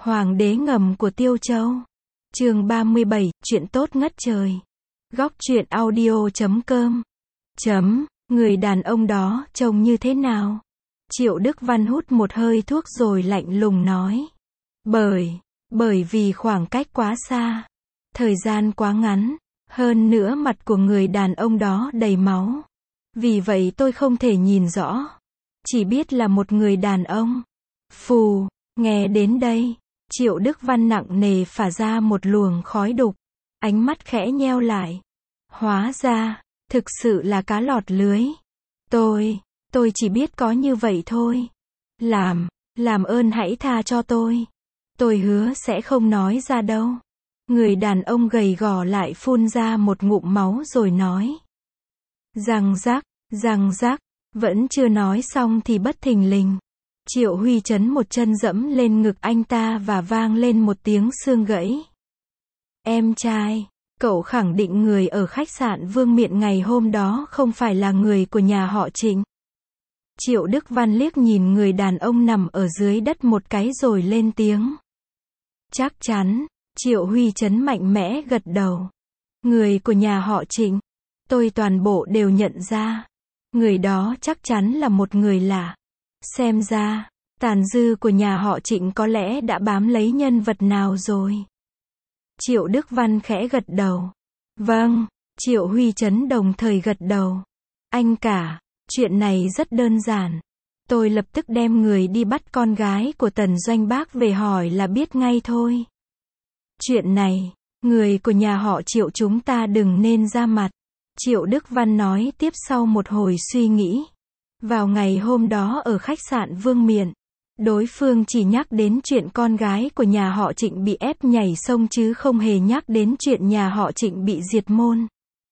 Hoàng đế ngầm của Tiêu Châu. Chương 37, chuyện tốt ngất trời. Góc truyện audio.com. Người đàn ông đó trông như thế nào? Triệu Đức Văn hút một hơi thuốc rồi lạnh lùng nói. Bởi vì khoảng cách quá xa, thời gian quá ngắn, hơn nữa mặt của người đàn ông đó đầy máu. Vì vậy tôi không thể nhìn rõ, chỉ biết là một người đàn ông. Phù, nghe đến đây, Triệu Đức Văn nặng nề phả ra một luồng khói đục, ánh mắt khẽ nheo lại. Hóa ra, thực sự là cá lọt lưới. Tôi chỉ biết có như vậy thôi. Làm ơn hãy tha cho tôi. Tôi hứa sẽ không nói ra đâu. Người đàn ông gầy gò lại phun ra một ngụm máu rồi nói. Răng rắc, vẫn chưa nói xong thì bất thình lình. Triệu Huy Chấn một chân dẫm lên ngực anh ta và vang lên một tiếng xương gãy. Em trai, cậu khẳng định người ở khách sạn Vương Miện ngày hôm đó không phải là người của nhà họ Trịnh. Triệu Đức Văn liếc nhìn người đàn ông nằm ở dưới đất một cái rồi lên tiếng. Chắc chắn, Triệu Huy Chấn mạnh mẽ gật đầu. Người của nhà họ Trịnh, tôi toàn bộ đều nhận ra. Người đó chắc chắn là một người lạ. Xem ra, tàn dư của nhà họ Trịnh có lẽ đã bám lấy nhân vật nào rồi. Triệu Đức Văn khẽ gật đầu. Vâng, Triệu Huy Chấn đồng thời gật đầu. Anh cả, chuyện này rất đơn giản. Tôi lập tức đem người đi bắt con gái của Tần Doanh Bác về hỏi là biết ngay thôi. Chuyện này, người của nhà họ Triệu chúng ta đừng nên ra mặt. Triệu Đức Văn nói tiếp sau một hồi suy nghĩ. Vào ngày hôm đó ở khách sạn Vương Miện, đối phương chỉ nhắc đến chuyện con gái của nhà họ Trịnh bị ép nhảy sông chứ không hề nhắc đến chuyện nhà họ Trịnh bị diệt môn.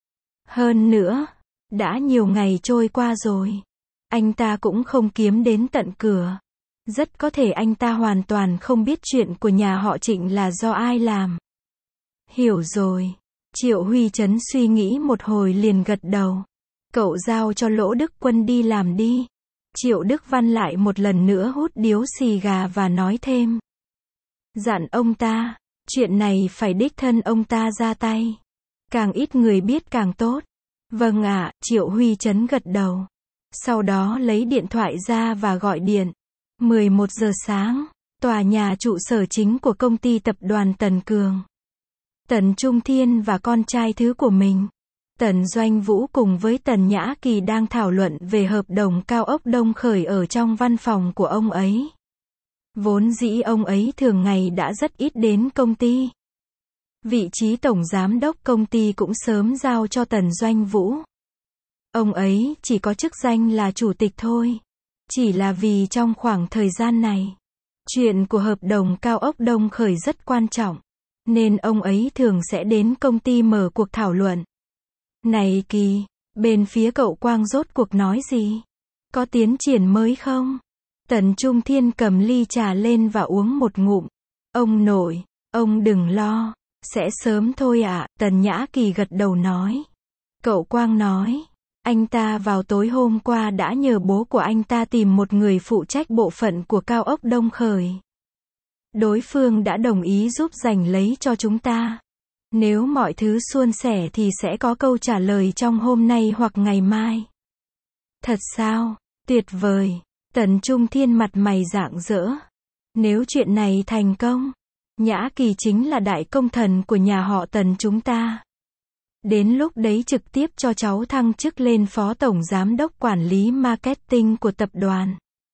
Hơn nữa, đã nhiều ngày trôi qua rồi, anh ta cũng không kiếm đến tận cửa. Rất có thể anh ta hoàn toàn không biết chuyện của nhà họ Trịnh là do ai làm. Hiểu rồi. Triệu Huy Chấn suy nghĩ một hồi liền gật đầu. Cậu giao cho Lỗ Đức Quân đi làm đi. Triệu Đức Văn lại một lần nữa hút điếu xì gà và nói thêm. Dặn ông ta, chuyện này phải đích thân ông ta ra tay. Càng ít người biết càng tốt. Vâng ạ, Triệu Huy Chấn gật đầu. Sau đó lấy điện thoại ra và gọi điện. 11 giờ sáng, tòa nhà trụ sở chính của công ty tập đoàn Tần Cường. Tần Trung Thiên và con trai thứ của mình, Tần Doanh Vũ cùng với Tần Nhã Kỳ đang thảo luận về hợp đồng cao ốc Đông Khởi ở trong văn phòng của ông ấy. Vốn dĩ ông ấy thường ngày đã rất ít đến công ty. Vị trí tổng giám đốc công ty cũng sớm giao cho Tần Doanh Vũ. Ông ấy chỉ có chức danh là chủ tịch thôi. Chỉ là vì trong khoảng thời gian này, chuyện của hợp đồng cao ốc Đông Khởi rất quan trọng, nên ông ấy thường sẽ đến công ty mở cuộc thảo luận. Này Kỳ, bên phía cậu Quang rốt cuộc nói gì? Có tiến triển mới không? Tần Trung Thiên cầm ly trà lên và uống một ngụm. Ông nội, ông đừng lo, sẽ sớm thôi ạ. Tần Nhã Kỳ gật đầu nói. Cậu Quang nói, anh ta vào tối hôm qua đã nhờ bố của anh ta tìm một người phụ trách bộ phận của cao ốc Đông Khởi. Đối phương đã đồng ý giúp giành lấy cho chúng ta. Nếu mọi thứ suôn sẻ thì sẽ có câu trả lời trong hôm nay hoặc ngày mai. Thật sao? Tuyệt vời. Tần Trung Thiên mặt mày rạng rỡ. Nếu chuyện này thành công, Nhã Kỳ chính là đại công thần của nhà họ Tần chúng ta. Đến lúc đấy trực tiếp cho cháu thăng chức lên phó tổng giám đốc quản lý marketing của tập đoàn.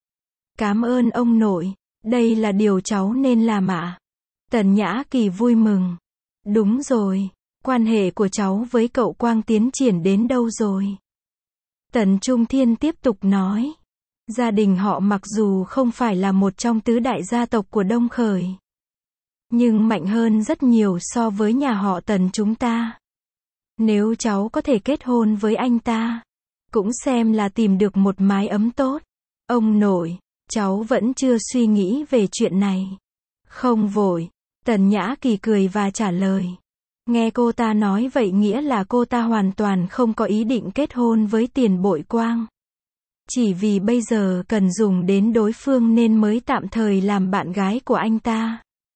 Cảm ơn ông nội, đây là điều cháu nên làm ạ. Tần Nhã Kỳ vui mừng. Đúng rồi, quan hệ của cháu với cậu Quang tiến triển đến đâu rồi? Tần Trung Thiên tiếp tục nói. Gia đình họ mặc dù không phải là một trong tứ đại gia tộc của Đông Khởi, nhưng mạnh hơn rất nhiều so với nhà họ Tần chúng ta. Nếu cháu có thể kết hôn với anh ta, cũng xem là tìm được một mái ấm tốt. Ông nội, cháu vẫn chưa suy nghĩ về chuyện này. Không vội. Tần Nhã Kỳ cười và trả lời. Nghe cô ta nói vậy nghĩa là cô ta hoàn toàn không có ý định kết hôn với Tiền Bội Quang. Chỉ vì bây giờ cần dùng đến đối phương nên mới tạm thời làm bạn gái của anh ta.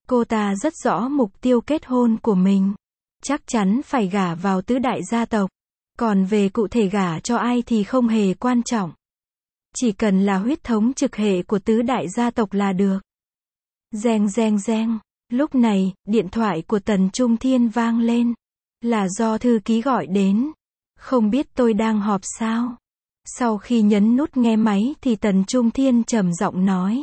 Cô ta rất rõ mục tiêu kết hôn của mình. Chắc chắn phải gả vào tứ đại gia tộc. Còn về cụ thể gả cho ai thì không hề quan trọng. Chỉ cần là huyết thống trực hệ của tứ đại gia tộc là được. Reng reng reng. Lúc này, điện thoại của Tần Trung Thiên vang lên. Là do thư ký gọi đến. Không biết tôi đang họp sao? Sau khi nhấn nút nghe máy thì Tần Trung Thiên trầm giọng nói.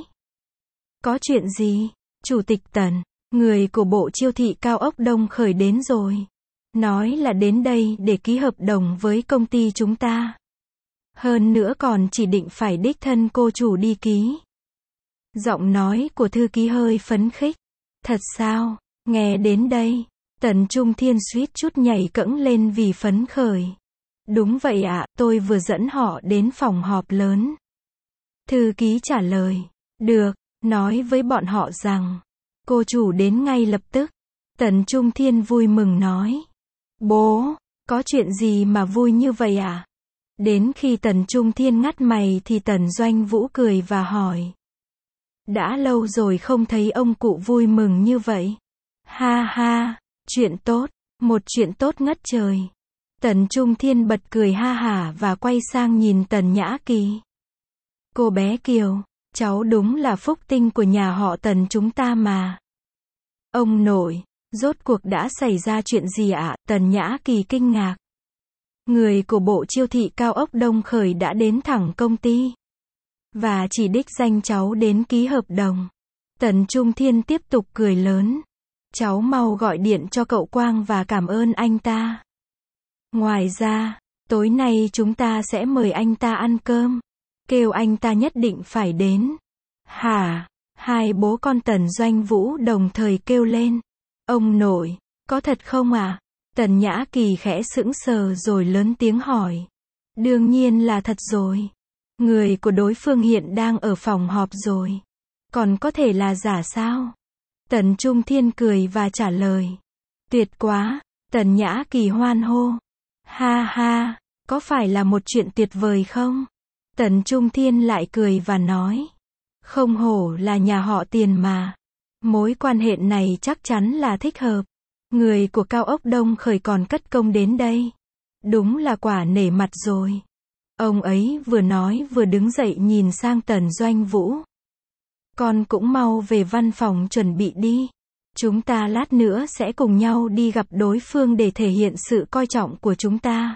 Có chuyện gì? Chủ tịch Tần, người của bộ chiêu thị cao ốc Đông Khởi đến rồi. Nói là đến đây để ký hợp đồng với công ty chúng ta. Hơn nữa còn chỉ định phải đích thân cô chủ đi ký. Giọng nói của thư ký hơi phấn khích. Thật sao? Nghe đến đây, Tần Trung Thiên suýt chút nhảy cẫng lên vì phấn khởi. Đúng vậy ạ, tôi vừa dẫn họ đến phòng họp lớn. Thư ký trả lời. Được, nói với bọn họ rằng, cô chủ đến ngay lập tức. Tần Trung Thiên vui mừng nói. Bố, có chuyện gì mà vui như vậy ạ? Đến khi Tần Trung Thiên ngắt mày thì Tần Doanh Vũ cười và hỏi. Đã lâu rồi không thấy ông cụ vui mừng như vậy. Ha ha, chuyện tốt, một chuyện tốt ngất trời. Tần Trung Thiên bật cười ha hả và quay sang nhìn Tần Nhã Kỳ. Cô bé Kiều, cháu đúng là phúc tinh của nhà họ Tần chúng ta mà. Ông nội, rốt cuộc đã xảy ra chuyện gì ạ? Tần Nhã Kỳ kinh ngạc. Người của bộ chiêu thị cao ốc Đông Khởi đã đến thẳng công ty. Và chỉ đích danh cháu đến ký hợp đồng. Tần Trung Thiên tiếp tục cười lớn. Cháu mau gọi điện cho cậu Quang và cảm ơn anh ta. Ngoài ra, tối nay chúng ta sẽ mời anh ta ăn cơm. Kêu anh ta nhất định phải đến. Hả? Hai bố con Tần Doanh Vũ đồng thời kêu lên. Ông nội, có thật không ạ? Tần Nhã Kỳ khẽ sững sờ rồi lớn tiếng hỏi. Đương nhiên là thật rồi. Người của đối phương hiện đang ở phòng họp rồi. Còn có thể là giả sao? Tần Trung Thiên cười và trả lời. Tuyệt quá! Tần Nhã Kỳ hoan hô. Ha ha, có phải là một chuyện tuyệt vời không? Tần Trung Thiên lại cười và nói. Không hổ là nhà họ Tiền mà. Mối quan hệ này chắc chắn là thích hợp. Người của cao ốc Đông Khởi còn cất công đến đây. Đúng là quả nể mặt rồi. Ông ấy vừa nói vừa đứng dậy nhìn sang Tần Doanh Vũ. Con cũng mau về văn phòng chuẩn bị đi. Chúng ta lát nữa sẽ cùng nhau đi gặp đối phương để thể hiện sự coi trọng của chúng ta.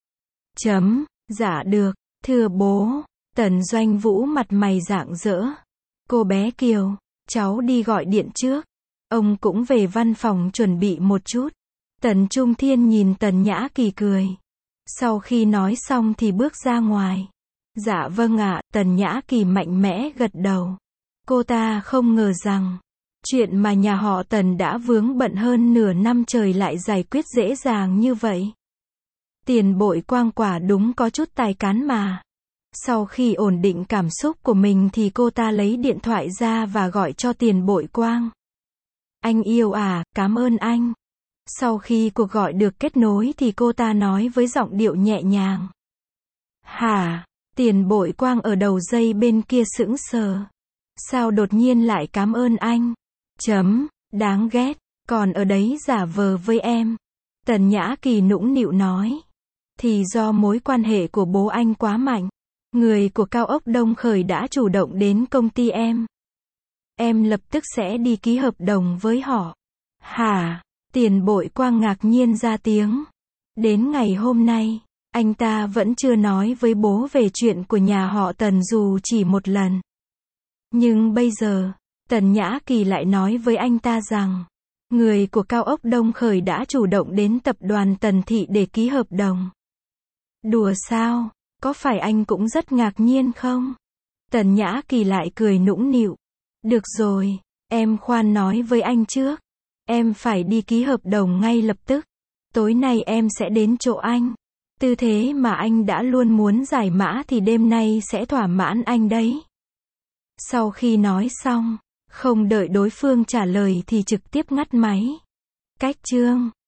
Dạ được, thưa bố. Tần Doanh Vũ mặt mày rạng rỡ. Cô bé Kiều, cháu đi gọi điện trước. Ông cũng về văn phòng chuẩn bị một chút. Tần Trung Thiên nhìn Tần Nhã Kỳ cười. Sau khi nói xong thì bước ra ngoài. Dạ vâng ạ, Tần Nhã Kỳ mạnh mẽ gật đầu. Cô ta không ngờ rằng, chuyện mà nhà họ Tần đã vướng bận hơn nửa năm trời lại giải quyết dễ dàng như vậy. Tiền Bội Quang quả đúng có chút tài cán mà. Sau khi ổn định cảm xúc của mình thì cô ta lấy điện thoại ra và gọi cho Tiền Bội Quang. Anh yêu à, cảm ơn anh. Sau khi cuộc gọi được kết nối thì cô ta nói với giọng điệu nhẹ nhàng. Hả? Tiền Bội Quang ở đầu dây bên kia sững sờ. Sao đột nhiên lại cảm ơn anh? Đáng ghét, còn ở đấy giả vờ với em. Tần Nhã Kỳ nũng nịu nói. Thì do mối quan hệ của bố anh quá mạnh. Người của cao ốc Đông Khởi đã chủ động đến công ty em. Em lập tức sẽ đi ký hợp đồng với họ. Hả? Tiền Bội Quang ngạc nhiên ra tiếng. Đến ngày hôm nay, anh ta vẫn chưa nói với bố về chuyện của nhà họ Tần dù chỉ một lần. Nhưng bây giờ, Tần Nhã Kỳ lại nói với anh ta rằng, người của cao ốc Đông Khởi đã chủ động đến tập đoàn Tần Thị để ký hợp đồng. Đùa sao? Có phải anh cũng rất ngạc nhiên không? Tần Nhã Kỳ lại cười nũng nịu. Được rồi, em khoan nói với anh trước. Em phải đi ký hợp đồng ngay lập tức. Tối nay em sẽ đến chỗ anh. Tư thế mà anh đã luôn muốn giải mã thì đêm nay sẽ thỏa mãn anh đấy. Sau khi nói xong, không đợi đối phương trả lời thì trực tiếp ngắt máy. Cách chương